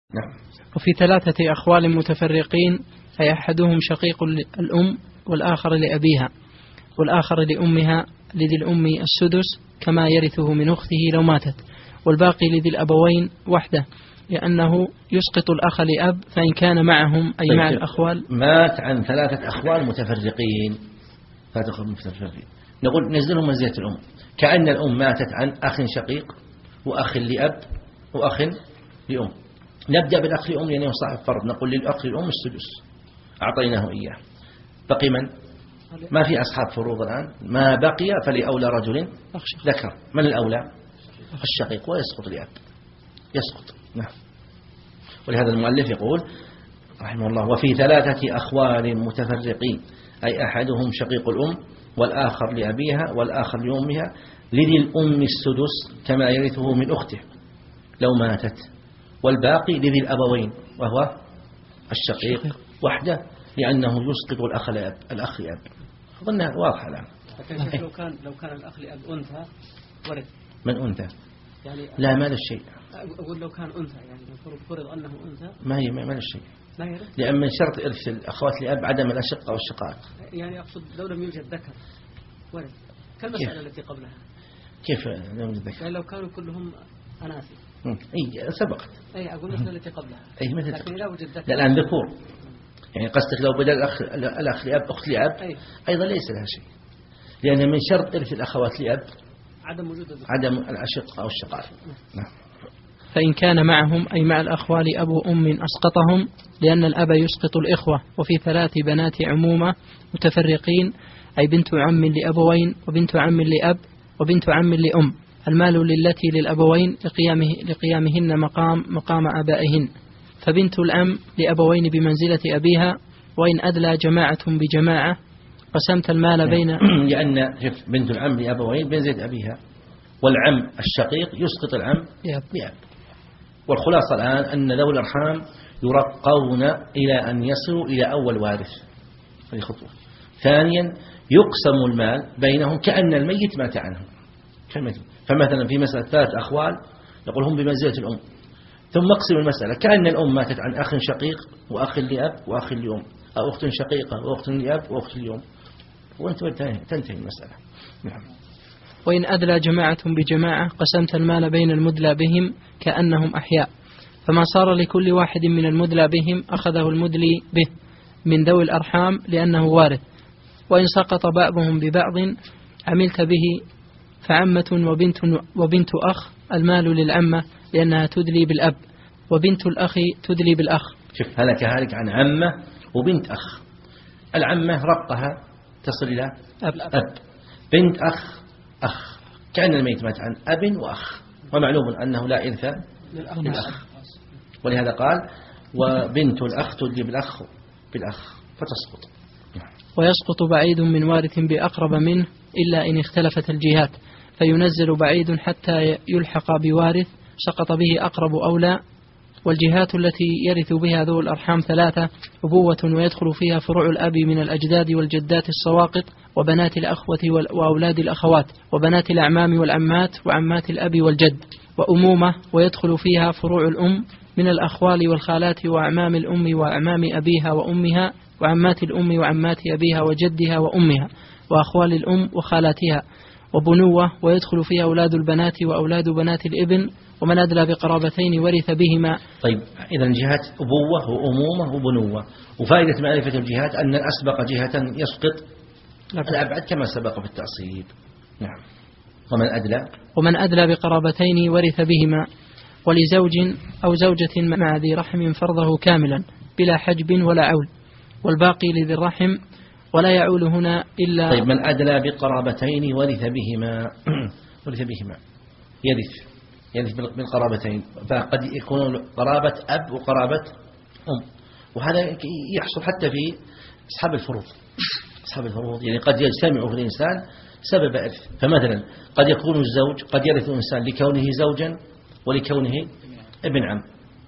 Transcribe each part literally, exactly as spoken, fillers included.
نعم. وفي ثلاثة أخوال متفرقين أي أحدهم شقيق الأم والآخر لأبيها والآخر لأمها لذي الأم السدس كما يرثه من أخته لو ماتت، والباقي لذي الأبوين وحده لأنه يسقط الأخ لأب فإن كان معهم أي مع الأخوال. مات عن ثلاثة أخوال متفرقين ثلاثة متفرقين نقول نزلهم منزلة الأم، كأن الأم ماتت عن أخ شقيق وأخ لأب وأخ لأم. نبدأ بالأخ لأم لأنه صاحب فرض، نقول للأخ للأم السدس أعطيناه إياه. بقي من؟ ما في أصحاب فروض الآن، ما بقي فلأولى رجل ذكر. من الأولى؟ الشقيق، ويسقط لأب يسقط. نعم. ولهذا المؤلف يقول رحمه الله وفي ثلاثة أخوال متفرقين أي أحدهم شقيق الأم والآخر لأبيها والآخر لأمها لذي الأم السدس كما يرثه من أخته لو ماتت، والباقي لذي الأبوين وهو الشقيق وحده لأنه يسقط الأخ لأب الأخ لأب. أظنها واضحة الآن. لكن لو كان لو كان الأخ لأب أنثى ورث من أنثى يعني لا ما له شيء. أقول لو كان أنثى يعني فرض أنه أنثى ما هي ما له شيء، ما يرث، لأن من شرط إرث الأخوات لأب عدم الأشقة والشقاق. يعني أقصد لو لم يوجد ذكر ورث كالمسألة التي قبلها. كيف لم يوجد ذكر؟ يعني لو كانوا كلهم أناثي. أي سبقت. أي أقول المسألة التي قبلها. أي مثل. لكن إذا وجد ذكر. الآن ذكور. يعني قصدك لو بدل الأخ الأخ لأب أخت لأب أي. أيضا ليس لها شيء، لأن من شرط إرث الأخوات لأب عدم وجود الذكر. عدم الأشقة أو الشقاق. نعم. فإن كان معهم أي مع الأخوال أبو أم أسقطهم لأن الأب يسقط الإخوة. وفي ثلاث بنات عمومة متفرقين أي بنت عم لأبوين وبنت عم لأب وبنت عم لأم، المال للتي للأبوين لقيامه لقيامهن مقام مقام آبائهن، فبنت الأم لأبوين بمنزلة أبيها، وإن أدلى جماعة بجماعة قسمت المال بين لأن بنت العم لأبوين بمنزلة أبيها، والعم الشقيق يسقط العم لأب. والخلاصة الآن أن ذوي الأرحام يرقون إلى أن يصلوا إلى أول وارث، هذه خطوة. ثانيا يقسم المال بينهم كأن الميت مات عنهم. فمثلا في مسألة ثلاث أخوال نقول هم بمنزلة الأم، ثم اقسم المسألة كأن الأم ماتت عن أخ شقيق وأخ لأب وأخ لأم، أو أخت شقيقة وأخت لأب وأخت لأم، وانت تنتهي المسألة. نعم. وإن أدلى جماعة بجماعة قسمت المال بين المدلى بهم كأنهم أحياء، فما صار لكل واحد من المدلى بهم أخذه المدلي به من ذوي الأرحام لأنه وارث. وإن سقط بعضهم ببعض عملت به فعمة وبنت, وبنت أخ المال للعمة لأنها تدلي بالأب، وبنت الأخ تدلي بالأخ. شوف هلك هالك عن عمة وبنت أخ. العمة ربطها تصل إلى أب. أب. بنت أخ أخ كأن الميت مات عن أب وأخ، ومعلوم أنه لا إرث للأخ، ولهذا قال وبنت الأخ تدلي بالأخ بالأخ فتسقط. ويسقط بعيد من وارث بأقرب منه إلا إن اختلفت الجهات، فينزل بعيد حتى يلحق بوارث سقط به أقرب أولى. والجهات التي يرث بها ذو الأرحام ثلاثة: أبوة ويدخل فيها فروع الأب من الأجداد والجدات السواقط وبنات الأخوة وأولاد الأخوات وبنات الأعمام والعمات وعمات الأب والجد، وأمومة ويدخل فيها فروع الأم من الأخوال والخالات وأعمام الأم وأعمام أبيها وأمها وعمات الأم وعمات أبيها وجدها وأمها وأخوال الأم وخالاتها، وبنوة ويدخل فيها أولاد البنات وأولاد بنات الابن ومن أدلى بقرابتين ورث بهما. طيب إذا جهات أبوة وأمومة وبنوة، وفائدة معرفة الجهات أن الأسبق جهة يسقط الأبعد كما سبق في التعصيب. نعم. ومن أدلى ومن أدلى بقرابتين ورث بهما، ولزوج أو زوجة مع ذي رحم فرضه كاملا بلا حجب ولا عول، والباقي لذي الرحم ولا يعول هنا إلا. طيب من أدلى بقرابتين ورث بهما ورث بهما يرث يرث بالقرابتين، فقد يكون قرابة أب وقرابة أم، وهذا يحصل حتى في أصحاب الفروض. أصحاب الفروض يعني قد يجتمع في الإنسان سبب إرث، فمثلا قد يكون الزوج قد يرث الإنسان لكونه زوجا ولكونه ابن عم،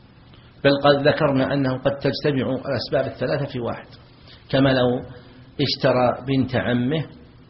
بل قد ذكرنا أنه قد تجتمع الأسباب الثلاثة في واحد، كما لو اشترى بنت عمه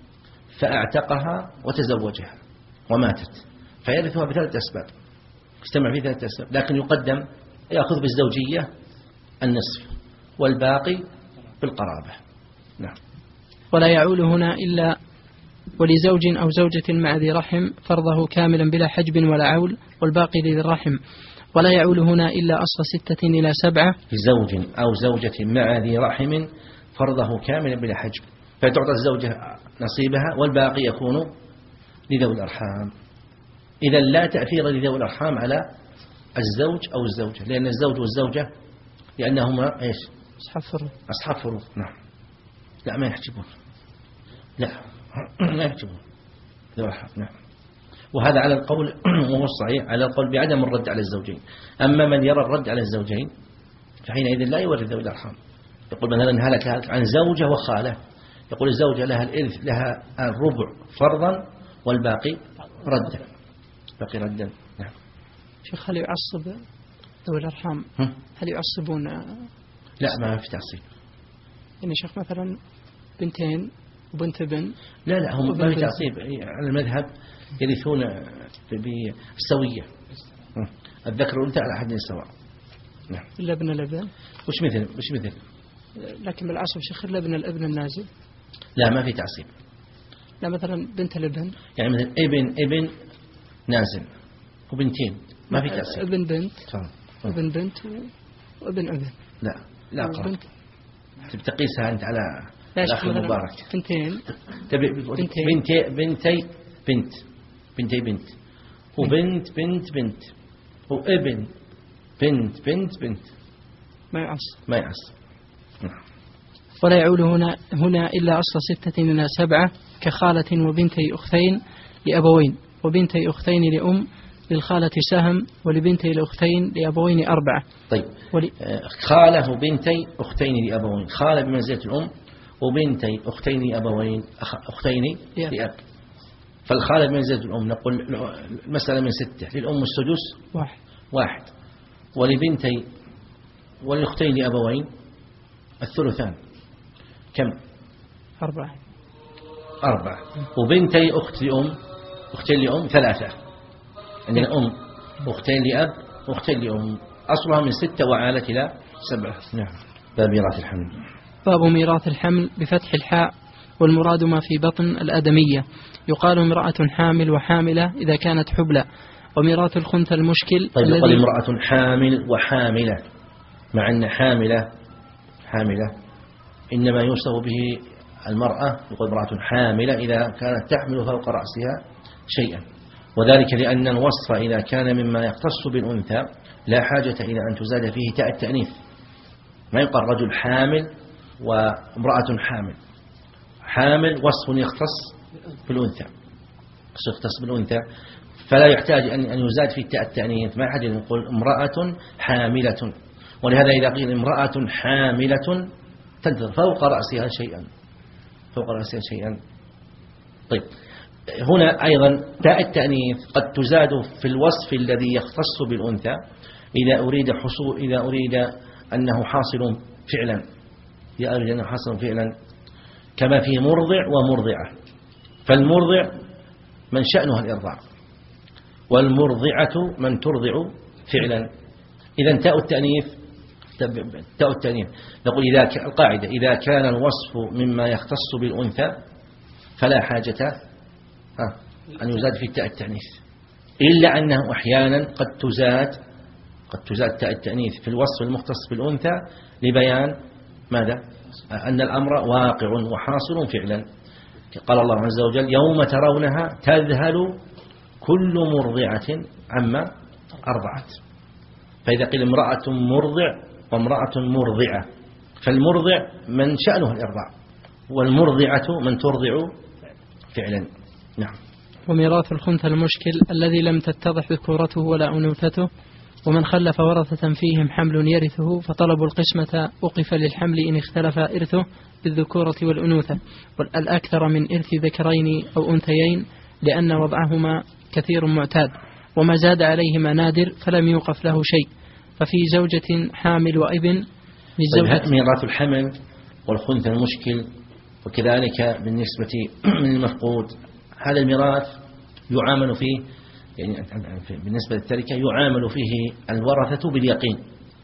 فأعتقها وتزوجها وماتت فيرثها بثلاث أسباب، اجتمع في ثلاث أسباب، لكن يقدم يأخذ بالزوجية النصف والباقي بالقرابة. نعم. ولا يعول هنا إلا ولزوج أو زوجة مع ذي رحم فرضه كاملا بلا حجب ولا عول والباقي لذي الرحم. ولا يعول هنا إلا أصل ستة إلى سبعة لزوج أو زوجة مع ذي رحم فرضه كاملا بلا حجب، فتعطى الزوجة نصيبها والباقي يكون لذوي الأرحام. إذا لا تأثير لذوي الأرحام على الزوج أو الزوجة، لأن الزوج والزوجة لأنهما إيش؟ أصحاب فروض. أصحاب فروض. نعم. لا ما يحجبون، لا ما يحجبون ذوي الأرحام. نعم. وهذا على القول وهو الصحيح على القول بعدم الرد على الزوجين. أما من يرى الرد على الزوجين فحينئذ لا يورث ذوي الأرحام. يقول مثلا هلك هلك عن زوجة وخالة، يقول الزوجة لها الإرث لها الربع فرضا والباقي ردا، باقي ردا. نعم. شيخ هل يعصب ذوي الأرحام؟ هل يعصبون؟ لا ما في تعصيب. يعني شيخ مثلا بنتين وبنت ابن، لا لا هم ما في تعصيب على المذهب، يرثون بالسوية، الذكر والأنثى على حد سواء. نعم. إلا ابن الابن. وش مثل وش مثل لكن بالعصب شيخ إلا ابن الابن النازل. لا ما في تعصيب. لا مثلا بنت الابن، يعني مثلا ابن ابن نازل وبنتين ما في تعصيب. ابن بنت طبعا. ابن بنت وابن ابن. لا لا أقرأ تقيسها أنت على الأخ المبارك. بنتين بنتي بنتي بنت بنتي بنت وبنت بنت بنت وابن بنت بنت بنت ما يعص ما يعص. ولا يعول هنا هنا إلا أصل ستة إلى سبعة كخالة وبنتي أختين لأبوين وبنتي أختين لأم للخالة سهم ولبنتي الأختين لأبوين أربعة. طيب ولي... خالة وبنتي أختين لأبوين، خالة بمنزلة الأم وبنتي أختين لأبوين أختين لأب. فالخالة بمنزلة الأم نقول المسألة من ستة، للأم السدس واحد واحد ولبنتي وللأختين لأبوين الثلثان كم؟ أربعة أربعة وبنتي أخت لأم أختين لأم ثلاثة، عندنا أم أختين لأب أختين لأم، أصلها من ستة وعالت إلى سبعة. نعم. باب ميراث الحمل. باب ميراث الحمل بفتح الحاء، والمراد ما في بطن الآدمية. يقال امرأة حامل وحاملة إذا كانت حبلى، وميراث الخنثى المشكل. طيب يقال امرأة حامل وحاملة، مع أن حاملة حاملة إنما يوصف به المرأة، يقول امرأة حاملة إذا كانت تحمل فوق رأسها شيئا، وذلك لأن الوصف إذا كان مما يختص بالأنثى لا حاجة إلى أن تزاد فيه تاء التأنيث. ما يقال رجل حامل وامرأة حامل، حامل وصف يختص بالأنثى، يختص بالأنثى فلا يحتاج أن يزاد فيه تاء التأنيث، ما حاجة أن يقول امرأة حاملة. ولهذا إذا قيل امرأة حاملة تنتظر فوق رأسها شيئا، فوق رأسها شيئا. طيب هنا أيضا تاء التأنيث قد تزاد في الوصف الذي يختص بالأنثى إذا أريد حصول إذا أريد أنه حاصل فعلا، إذا أريد أنه حاصل فعلا كما في مرضع ومرضعة. فالمرضع من شأنها الإرضاع، والمرضعة من ترضع فعلا. إذا تاء التأنيث تاء التأنيث نقول إذا القاعدة إذا كان الوصف مما يختص بالأنثى فلا حاجة أن يزاد في تاء التأنيث، إلا أنه أحيانا قد تزاد قد تزاد تاء التأنيث في الوصف المختص بالأنثى لبيان ماذا؟ أن الأمر واقع وحاصل فعلا. قال الله عز وجل يوم ترونها تذهل كل مرضعة عما أرضعت. فإذا قيل امرأة مرضع وامرأة مرضعة، فالمرضع من شأنه الإرضاع، والمرضعة من ترضع فعلا. نعم. وميراث الخنثى المشكل الذي لم تتضح ذكورته ولا أنوثته، ومن خلف ورثة فيهم حمل يرثه، فطلب القسمة وقف للحمل إن اختلف إرثه بالذكورة والأنوثة، والأكثر من إرث ذكرين أو أنثيين لأن وضعهما كثير معتاد، وما زاد عليهما نادر فلم يوقف له شيء. ففي زوجة حامل وابن للزوجة. طيب ميراث الحمل والخنثى المشكل وكذلك بالنسبة من المفقود، هذا الميراث يعامل فيه يعني بالنسبة للتركة يعامل فيه الورثة باليقين،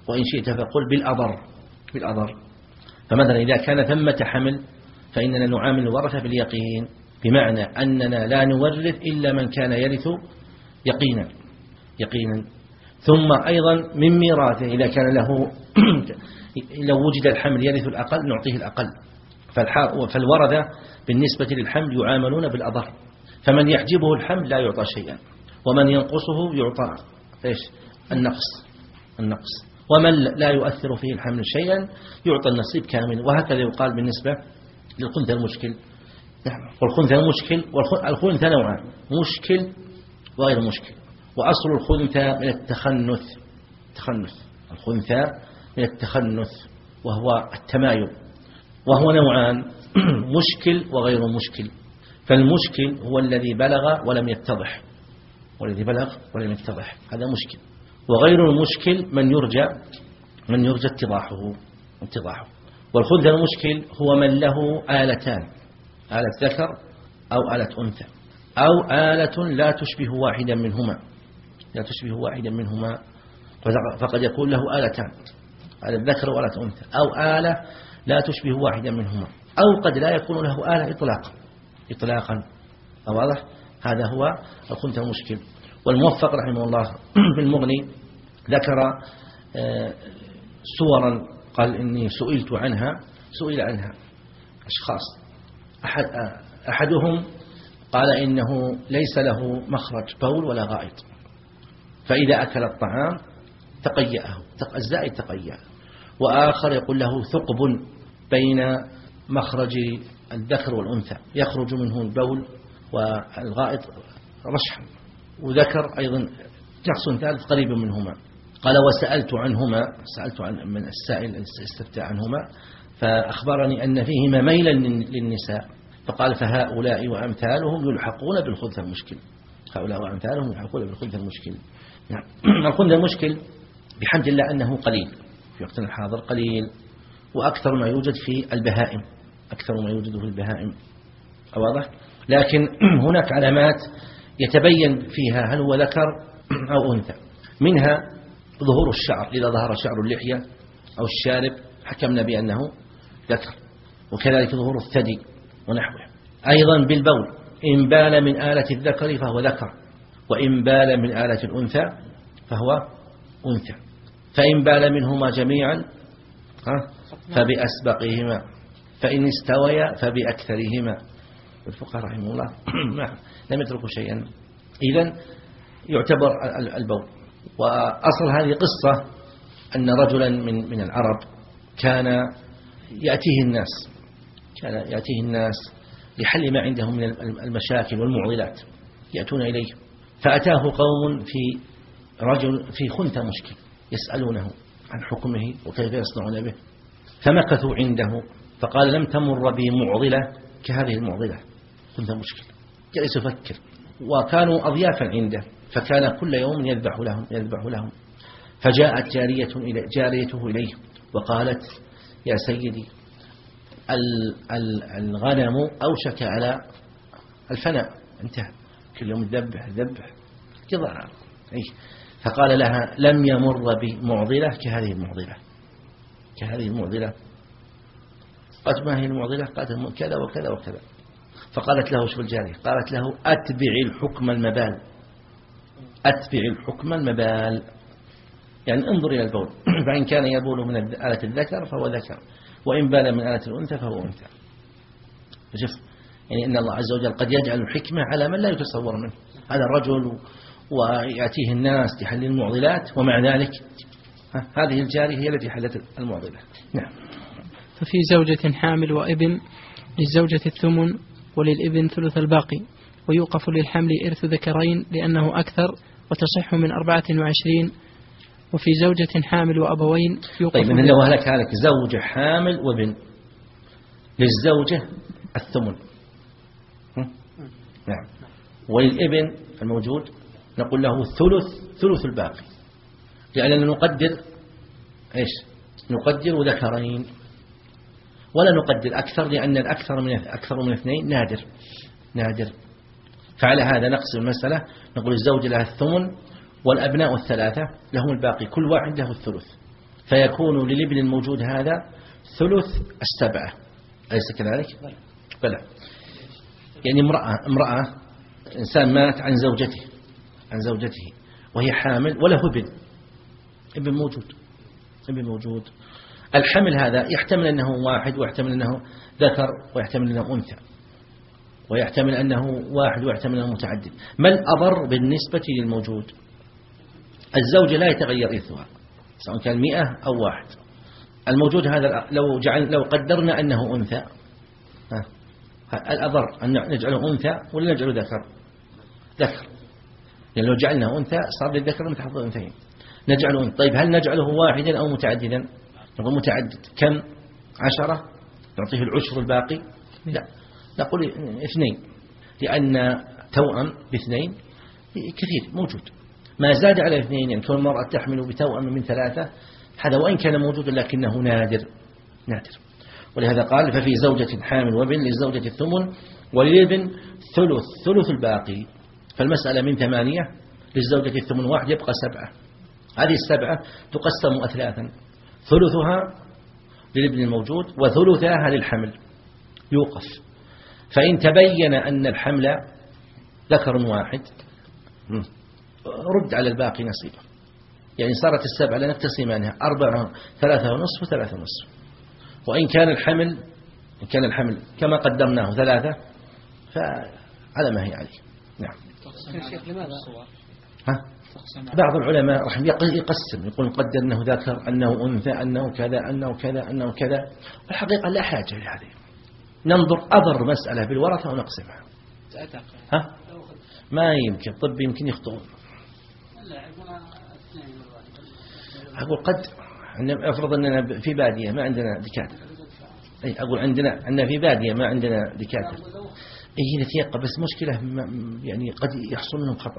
وإن شئت فقل بالأضر بالأضر. فمثلا إذا كان ثمة حمل فإننا نعامل الورثة باليقين، بمعنى أننا لا نورث إلا من كان يرث يقينا يقينا. ثم أيضا من ميراثه إذا كان له لو وجد الحمل يرث الأقل نعطيه الأقل. فالورثة بالنسبة للحمل يعاملون بالأضر، فمن يحجبه الحمل لا يعطى شيئا، ومن ينقصه يعطى إيش؟ النقص النقص ومن لا يؤثر فيه الحمل شيئا يعطى النصيب كامل. وهكذا يقال بالنسبة للخنثى المشكل. والخنثى المشكل والخنثى نوعان، مشكل وغير مشكل. وأصل الخنثى من التخنث تخنث الخنثى من التخنث وهو التمايل، وهو نوعان، مشكل وغير مشكل. فالمشكل هو الذي بلغ ولم يتضح، والذي بلغ ولم يتضح هذا مشكل. وغير المشكل من يرجى من يرجى اتضاحه اتضاحه. والخنثى المشكل هو من له آلتان، آلة ذكر أو آلة أنثى، أو آلة لا تشبه واحدا منهما لا تشبه واحدا منهما فقد يكون له آلتان، آلة ذكر وآلة أنثى، أو آلة لا تشبه واحدا منهما، أو قد لا يكون له آلة إطلاقا إطلاقا. واضح؟ هذا هو الخنثى المشكل. والموفق رحمه الله بالمغني ذكر صورا، قال إني سئلت عنها سئل عنها أشخاص، أحد أحدهم قال إنه ليس له مخرج بول ولا غائط، فإذا أكل الطعام تقيأه الزائد تقيأه. وآخر يقول له ثقب بين مخرج الذكر والأنثى يخرج منه البول والغائط رشحا. وذكر أيضا شخص ثالث قريب منهما، قال وسألت عنهما سألت عن من السائل استفتى عنهما فأخبرني أن فيهما ميلا للنساء، فقال فهؤلاء وأمثالهم يلحقون بالخنثى المشكل هؤلاء وأمثالهم يلحقون بالخنثى المشكل. نعم. الخنثى المشكل بحمد الله أنه قليل في وقتنا الحاضر، قليل، وأكثر ما يوجد في البهائم أكثر ما يوجد في البهائم. واضح؟ لكن هناك علامات يتبين فيها هل هو ذكر أو أنثى، منها ظهور الشعر، إذا ظهر شعر اللحية أو الشارب حكمنا بأنه ذكر، وكذلك ظهور الثدي ونحوه. أيضا بالبول، إن بال من آلة الذكر فهو ذكر، وإن بال من آلة الأنثى فهو أنثى. فإن بال منهما جميعا فبأسبقهما، فإن استويا فبأكثرهما. الفقهاء رحمه الله لم يتركوا شيئا. إذن يعتبر البول. وأصل هذه قصة أن رجلا من من العرب كان يأتيه الناس كان يأتيه الناس لحل ما عندهم من المشاكل والمعضلات، يأتون إليه، فأتاه قوم في رجل في خنثى مشكل يسألونه عن حكمه وكيف يصنعون به، فمكثوا عنده، فقال لم تمر بي معضلة كهذه المعضلة، خنثى مشكل. جلس يفكر، وكانوا أضيافا عنده، فكان كل يوم يذبح لهم يذبح لهم فجاءت جارية إلي جاريته إليه وقالت يا سيدي الغنم أوشك على الفناء، انتهى، كل يوم الذبح الذبح كذا. فقال لها لم يمر بمعضلة كهذه المعضلة كهذه المعضلة. قالت ما هي المعضلة؟ قالت كذا وكذا وكذا. فقالت له شو الجارية؟ قالت له أتبع الحكم المبال أتبع الحكم المبال، يعني انظر إلى البول، فإن كان يبول من آلة الذكر فهو ذكر، وإن بال من آلة الأنثى فهو أنثى. شوف، يعني إن الله عز وجل قد يجعل الحكمة على من لا يتصور منه. هذا الرجل ويأتيه الناس لحل المعضلات، ومع ذلك هذه الجارية هي التي حلت المعضلة. نعم. ففي زوجة حامل وابن للزوجة الثمن وللابن ثلث الباقي، ويوقف للحمل إرث ذكرين لأنه أكثر وتصح من أربعة وعشرين. وفي زوجة حامل وأبوين يوقف. طيب من لو هلك هلك زوجة حامل وابن، للزوجة الثمن، نعم، وللابن الموجود نقول له ثلث ثلث الباقي، لأننا نقدر إيش؟ نقدر ذكرين ولا نقدر أكثر، لأن الأكثر من أكثر من اثنين نادر نادر. فعلى هذا نقسم المسألة، نقول الزوج لها الثمن والأبناء الثلاثة لهم الباقي، كل واحد له الثلث. فيكون للابن الموجود هذا ثلث السبعة، أليس كذلك؟ بلى. يعني امرأة امرأة إنسان مات عن زوجته عن زوجته وهي حامل وله ابن ابن موجود ابن موجود الحمل هذا يحتمل أنه واحد ويحتمل أنه ذكر ويحتمل أنه أنثى ويحتمل أنه واحد ويحتمل أنه متعدد. ما الأضر بالنسبة للموجود؟ الزوجة لا يتغير إرثها سواء كان مئة أو واحد. الموجود هذا لو جعل لو قدرنا أنه أنثى، الأضر أن نجعله أنثى ولا نجعله ذكر؟ ذكر، يعني لو جعلناه أنثى صار للذكر مثل حظ الأنثيين. نجعله أنثى. طيب هل نجعله واحدا أو متعددا؟ نقول متعدد. كم؟ عشرة نعطيه العشر الباقي؟ لا، نقول اثنين، لأن توأم باثنين كثير موجود. ما زاد على اثنين، يعني كون المرأة تحمل بتوأم من ثلاثة هذا وإن كان موجودا لكنه نادر نادر. ولهذا قال ففي زوجة حامل وابن للزوجة الثمن وللابن ثلث ثلث الباقي. فالمسألة من ثمانية للزوجة الثمن واحد يبقى سبعة. هذه السبعة تقسم أثلاثا، ثلثها للابن الموجود وثلثها للحمل. يوقف فإن تبين أن الحمل ذكر واحد رد على الباقي نصيبه. يعني صارت السبعة لنقتسمانها أربعة ثلاثة ونصف وثلاثة ونصف. وإن كان الحمل إن كان الحمل كما قدمناه ثلاثة فعلى ما هي عليه. نعم. شيخ لماذا؟ ها؟ بعض العلماء رحم يقسم، يقول نقدر أنه ذكر أنه أنثى أنه كذا أنه كذا أنه كذا. والحقيقة لا حاجة لهذه، ننظر أضر مسألة بالورثة ونقسمها. ها؟ ما يمكن طب يمكن يخطئون. أقول قد أفرض أننا في بادية ما عندنا دكاترة. أي أقول عندنا أن في بادية ما عندنا دكاترة. أي نتيقة بس مشكلة يعني قد يحصل منهم خطأ.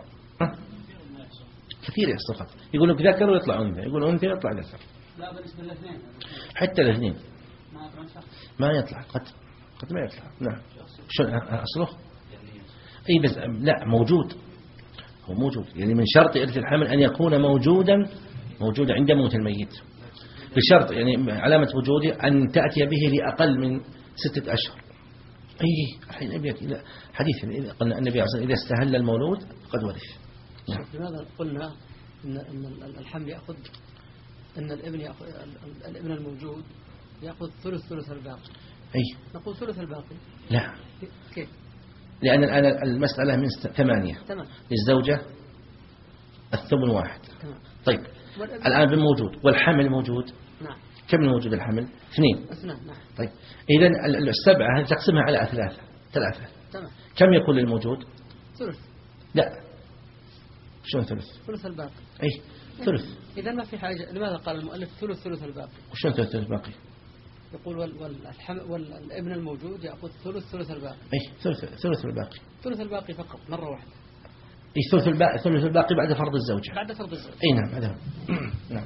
كثير يحصل خطأ. يقول لك ذكر ويطلع أنثى، يقول أنثى ويطلع ذكر. لا بالنسبة للاثنين. حتى الاثنين ما يطلع قد قد ما يطلع. نعم. شو أصله؟ أي بس لا موجود، هو موجود. يعني من شرط إرث الحمل أن يكون موجودا موجودا عند موت الميت بشرط، يعني علامة وجوده أن تأتي به لأقل من ستة أشهر. أي الحين أبيك إلى حديث قلنا النبي عليه الصلاة والسلام إذا استهل المولود قد ورث. نعم. لماذا قلنا إن إن الحمل يأخذ إن الابن يأخذ الابن الموجود يأخذ ثلث ثلث الباقي؟ أي نقول ثلث الباقي. لا، كيف؟ لأن الآن المسألة من ثمانية. تمام. للزوجة الثمن واحد. تمام. طيب الآن بالموجود والحمل موجود. نعم. كم الموجود الحمل؟ اثنين. اثنان. نعم. طيب إذن السبعة تقسمها على ثلاثة ثلاثة. تمام. كم يكون للموجود؟ ثلث. لا، شلون ثلث؟ ثلث الباقي. أي ثلث. إذا ما في حاجة. لماذا قال المؤلف ثلث ثلث الباقي؟ وشلون ثلث الباقي؟ يقول والحمل والابن الموجود يأخذ ثلث ثلث الباقي. أي ثلث ثلث الباقي. ثلث الباقي فقط مرة واحدة. أي ثلث الباقي ثلث الباقي بعد فرض الزوجة. بعد فرض الزوجة. أي نعم هذا. نعم.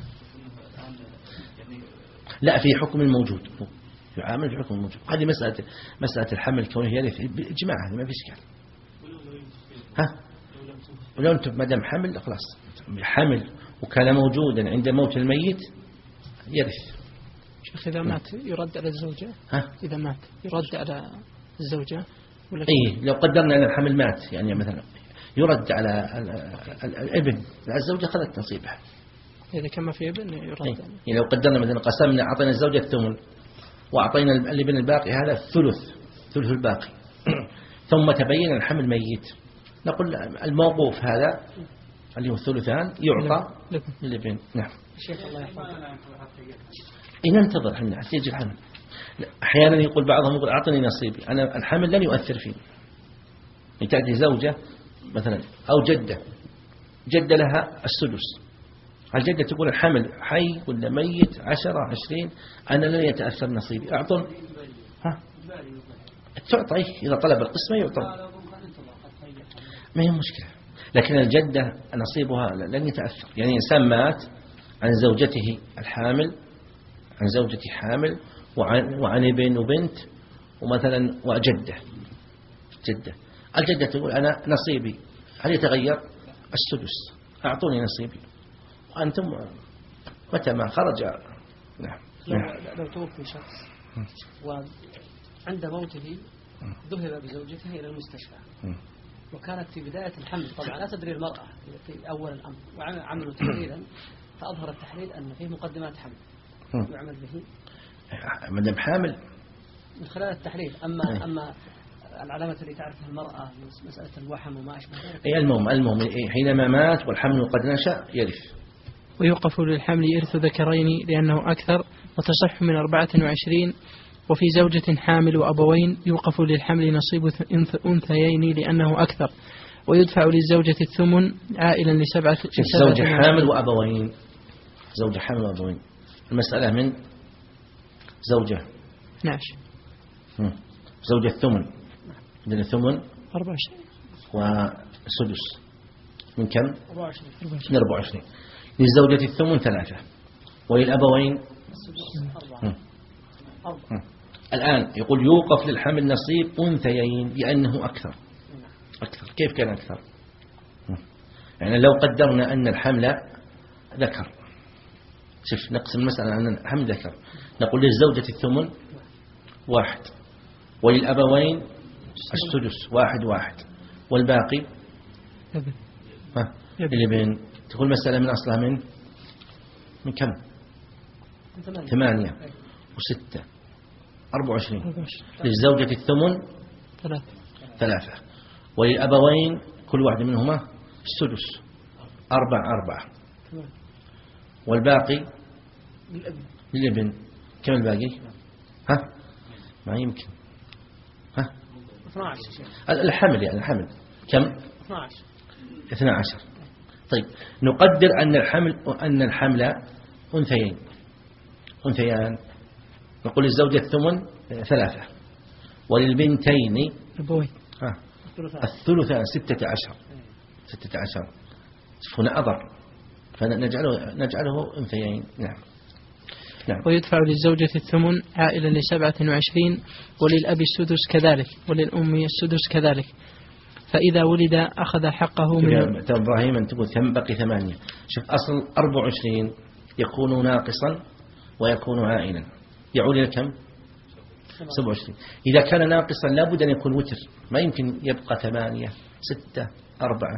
لا في حكم الموجود، يعامل في حكم الموجود. هذه مسألة مسألة الحمل كونه يرث بإجماع، هذه ما في إشكال. ها؟ ولو أنتم ما دام حمل خلاص حمل وكان موجودا عند موت الميت يرث. شيخ إذا مات يرد على الزوجة؟ ها؟ إذا مات يرد على الزوجة ولا؟ أي لو قدرنا أن الحمل مات يعني مثلا يرد على الابن، الزوجة خذت نصيبها. إذا كان ما في ابن يرد. يعني لو قدرنا مثلا قسمنا أعطينا الزوجة الثمن وأعطينا الابن الباقي هذا الثلث ثلث الباقي ثم تبين الحمل ميت، نقول الموقوف هذا اللي هو الثلثان يعطى للابن. نعم. الشيخ الله يحفظك. إن ننتظر حنا حتى يجي الحمل. أحيانا يقول بعضهم يقول أعطني نصيبي، أنا الحمل لن يؤثر فيه. تأتي زوجة مثلا أو جدة جدة لها السدس، الجدة تقول الحمل حي ولا ميت عشرة عشرين أنا لن يتأثر نصيبي، أعطون ها تعطيه إذا طلب القسمة يعطون ما هي مشكلة. لكن الجدة نصيبها لن يتأثر. يعني إنسان مات عن زوجته الحامل عن زوجته حامل وعن, وعن ابن وبنت ومثلا وجدة جدة الجدة تقول أنا نصيبي هل يتغير؟ السدس، أعطوني نصيبي وأنتم متى ما خرج نعم. لو, لو توفي شخص وعند موته ذهب بزوجته إلى المستشفى وكانت في بداية الحمل، طبعا لا تدري المرأة في أول الأمر، وعملوا تحليلا فأظهر التحليل أن فيه مقدمات حمل يعمل به مدام حامل من خلال التحليل. أما أما العلامات اللي تعرفها المرأة مسألة الوحم وما أشبه ذلك. أي المهم المهم حينما مات والحمل قد نشأ يرث. ويوقف للحمل إرث ذكرين لأنه أكثر، وتصح من أربعة وعشرين. وفي زوجة حامل وأبوين يوقف للحمل نصيب أنثيين لأنه أكثر، ويدفع للزوجة الثمن عائلا لسبعة. زوجة حامل وأبوين، زوجة حامل وأبوين، المسألة من زوجة نعش زوجة الثمن من الثمن أربعة وعشرين وسدس من كم؟ أربعة وعشرين. من أربعة وعشرين. للزوجة الثمن ثلاثة وللأبوين أربعة. الآن يقول يوقف للحمل نصيب أنثيين لأنه أكثر. أكثر كيف كان أكثر؟ يعني لو قدرنا أن الحمل ذكر، شوف نقسم المسألة أن الحمل ذكر، نقول للزوجة الثمن واحد وللأبوين السدس واحد واحد والباقي ها الابن. تقول مسألة من أصلها من من كم؟ ثمانية وستة أربعة وعشرين. للزوجة الثمن ثلاثة ثلاثة وللأبوين كل واحد منهما السدس أربع أربعة والباقي للابن. كم الباقي؟ ها ما يمكن. ها الحمل يعني الحمل كم؟ اثنا عشر. طيب نقدر أن الحمل أن الحمل أنثيين أنثيان، نقول للزوجة الثمن ثلاثة وللبنتين ها الثلثان ستة عشر ستة عشر. هنا أضر فنجعله نجعله أنثيين. نعم. نعم. ويدفع للزوجة الثمن عائلا لسبعة وعشرين وللأب السدس كذلك وللأم السدس كذلك. فإذا ولد أخذ حقه من إبراهيم أن تقول ثم بقي ثمانية. شوف أصل أربعة وعشرين يكون ناقصا ويكون عائلا يعود إلى كم؟ سبعة وعشرين. إذا كان ناقصا لابد أن يكون وتر، ما يمكن يبقى ثمانية ستة أربعة.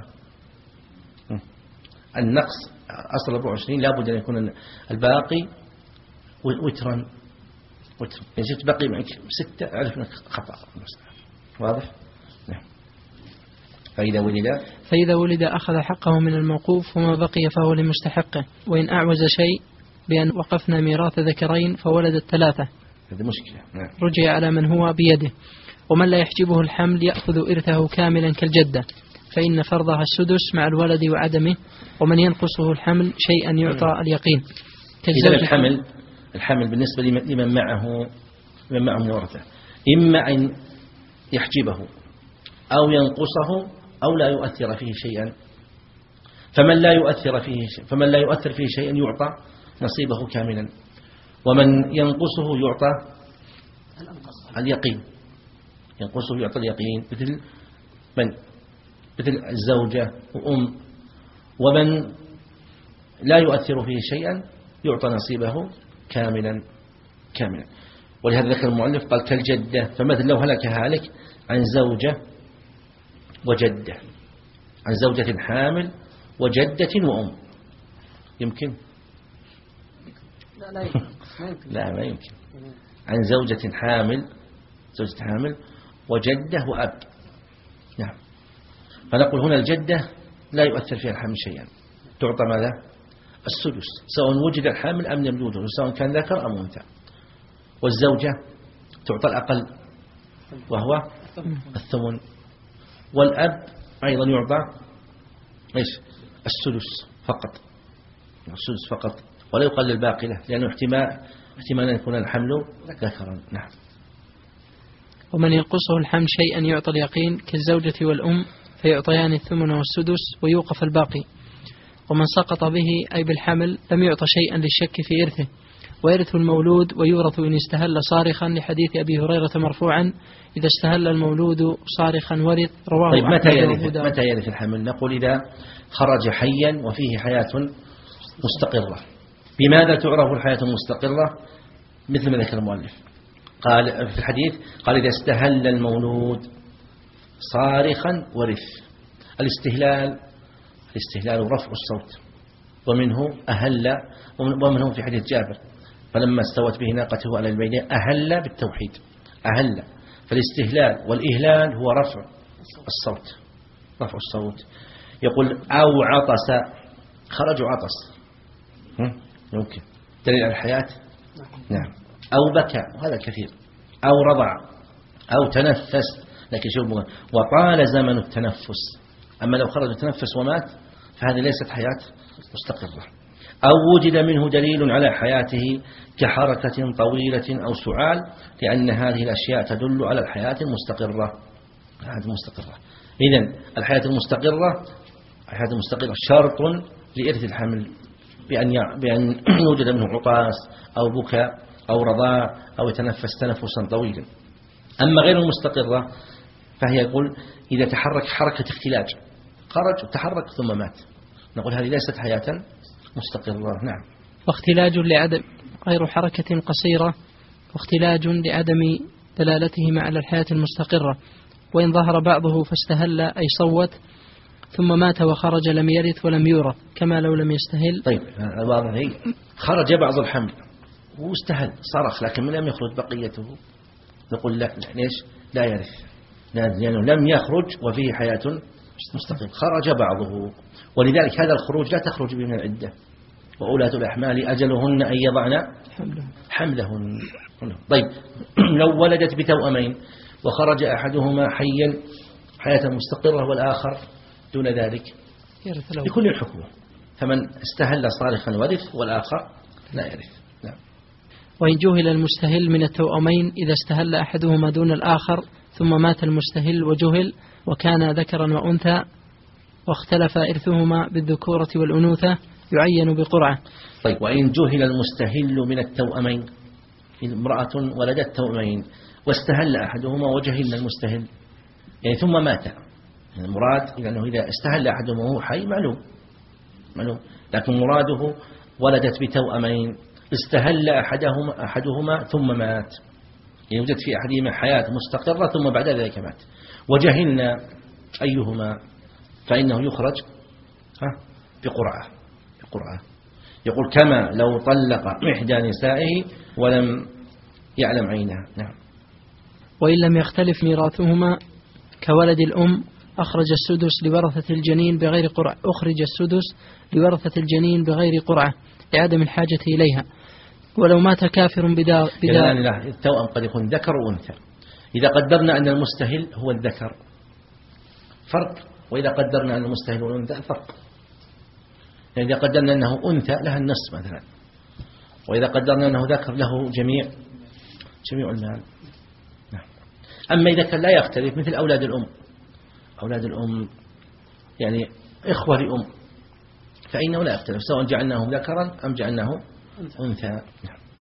النقص أصل أربعة وعشرين لابد أن يكون الباقي وترا وتر. إن جئت بقي معك ستة أعرف أنك خطأ. واضح؟ نعم. فإذا ولد فإذا ولد أخذ حقه من الموقوف وما بقي فهو لمستحقه. وإن أعوز شيء بأن وقفنا ميراث ذكرين فولدت ثلاثة هذه مشكلة. نعم. رجع على من هو بيده. ومن لا يحجبه الحمل يأخذ إرثه كاملا كالجدة، فإن فرضها السدس مع الولد وعدمه. ومن ينقصه الحمل شيئا يعطى اليقين. إذا الحمل الحمل بالنسبة لمن معه لمن معه من ورثة إما أن يحجبه أو ينقصه أو لا يؤثر فيه شيئا. فمن لا يؤثر فيه شيء فمن لا يؤثر فيه شيئا يعطى نصيبه كاملا، ومن ينقصه يعطى اليقين ينقصه يعطى اليقين مثل من مثل الزوجة وأم. ومن لا يؤثر فيه شيئا يعطى نصيبه كاملا كاملا. ولهذا ذكر المؤلف قال كالجدة. فمثل لو هلك هالك عن زوجة وجدة، عن زوجة حامل وجدة وأم، يمكن؟ لا لا يمكن. لا ما يمكن. عن زوجة حامل زوجة حامل وجدة وأب. نعم. فنقول هنا الجدة لا يؤثر فيها الحمل شيئا، تعطى ماذا؟ السدس سواء وجد الحامل أم لم يوجد، سواء كان ذكر أم أنثى. والزوجة تعطى الأقل وهو الثمن. والأب أيضا يعطى إيش؟ السدس فقط، السدس فقط، ولا يقل الباقي له، لأنه احتمال احتمال أن يكون الحمل ذكرا. نعم. ومن ينقصه الحمل شيئا يعطى اليقين كالزوجة والأم فيعطيان الثمن والسدس ويوقف الباقي. ومن سقط به أي بالحمل لم يعطى شيئا للشك في إرثه، ويرث المولود ويورث إن استهل صارخا، لحديث أبي هريرة مرفوعا إذا استهل المولود صارخا ورث. رواه طيب متى يرث متى يرث الحمل؟ نقول إذا خرج حيا وفيه حياة مستقرة، بماذا تعرف الحياة المستقرة؟ مثل ما ذكر المؤلف قال في الحديث، قال إذا استهل المولود صارخا ورث. الاستهلال الاستهلال رفع الصوت، ومنه أهل، ومنه في حديث جابر فلما استوت به ناقته على البيداء أهل بالتوحيد، أهل. فالاستهلال والإهلال هو رفع الصوت، رفع الصوت. يقول أو عطس، خرج عطس، يمكن دليل على الحياة. نعم. أو بكى، وهذا كثير. أو رضع، أو تنفس، لكن شوف وطال زمن التنفس. أما لو خرج التنفس ومات فهذه ليست حياة مستقرة. أو وجد منه دليل على حياته كحركة طويلة أو سعال، لأن هذه الأشياء تدل على الحياة المستقرة. الحياة المستقرة إذن الحياة المستقرة الحياة المستقرة شرط لإرث الحمل، بأن بأن يوجد منه عطاس أو بكاء أو رضاع أو يتنفس تنفسا طويلا. أما غير المستقرة فهي يقول إذا تحرك حركة اختلاج، خرج وتحرك ثم مات، نقول هذه ليست حياة مستقرة. نعم. واختلاج لعدم غير حركة قصيرة، واختلاج لعدم دلالتهما على الحياة المستقرة، وإن ظهر بعضه فاستهل أي صوت ثم مات وخرج لم يرث ولم يورث كما لو لم يستهل. طيب هي خرج بعض الحمل واستهل صرخ لكن لم يخرج بقيته، نقول لا، ليش لا يرث؟ لأنه لم يخرج وفيه حياة مستقرة، خرج بعضه. ولذلك هذا الخروج لا تخرج به من العدة، وأولاة الأحمال أجلهن أن يضعن حملهن. طيب لو ولدت بتوأمين وخرج أحدهما حيا حياة مستقرة والآخر دون ذلك بكل الحكم، فمن استهل صارخا ورث والآخر لا يرث. نعم. وإن جهل المستهل من التوأمين إذا استهل أحدهما دون الآخر ثم مات المستهل وجهل وكان ذكرا وأنثى واختلف إرثهما بالذكورة والأنوثة يعين بقرعة. طيب وإن جهل المستهل من التوأمين، امرأة ولدت توأمين واستهل أحدهما وجهل المستهل يعني ثم مات، يعني المراد لأنه إذا استهل أحدهما وهو حي معلوم معلوم، لكن مراده ولدت بتوأمين استهل أحدهما أحدهما ثم مات، يعني يوجد في أحدهما حياة مستقرة ثم بعد ذلك مات، وجهلنا أيهما فإنه يخرج بقرعة بقرعة. يقول كما لو طلق إحدى نسائه ولم يعلم عينها. نعم. وإن لم يختلف ميراثهما كولد الأم أخرج السدس لورثة الجنين بغير قرعة أخرج السدس لورثة الجنين بغير قرعة لعدم الحاجة إليها، ولو مات كافر بدا بدا يعني التوأم قد يكون ذكر وأنثى. إذا قدرنا أن المستهل هو الذكر فرق، وإذا قدرنا أن المستهل هو الأنثى فرق. يعني إذا قدرنا أنه أنثى لها النصف مثلا، وإذا قدرنا أنه ذكر له جميع جميع المال. نعم. أما إذا كان لا يختلف مثل أولاد الأم، أولاد الأم يعني إخوة لأم، فإنه لا يختلف سواء جعلناهم ذكرا أم جعلناه أنثى.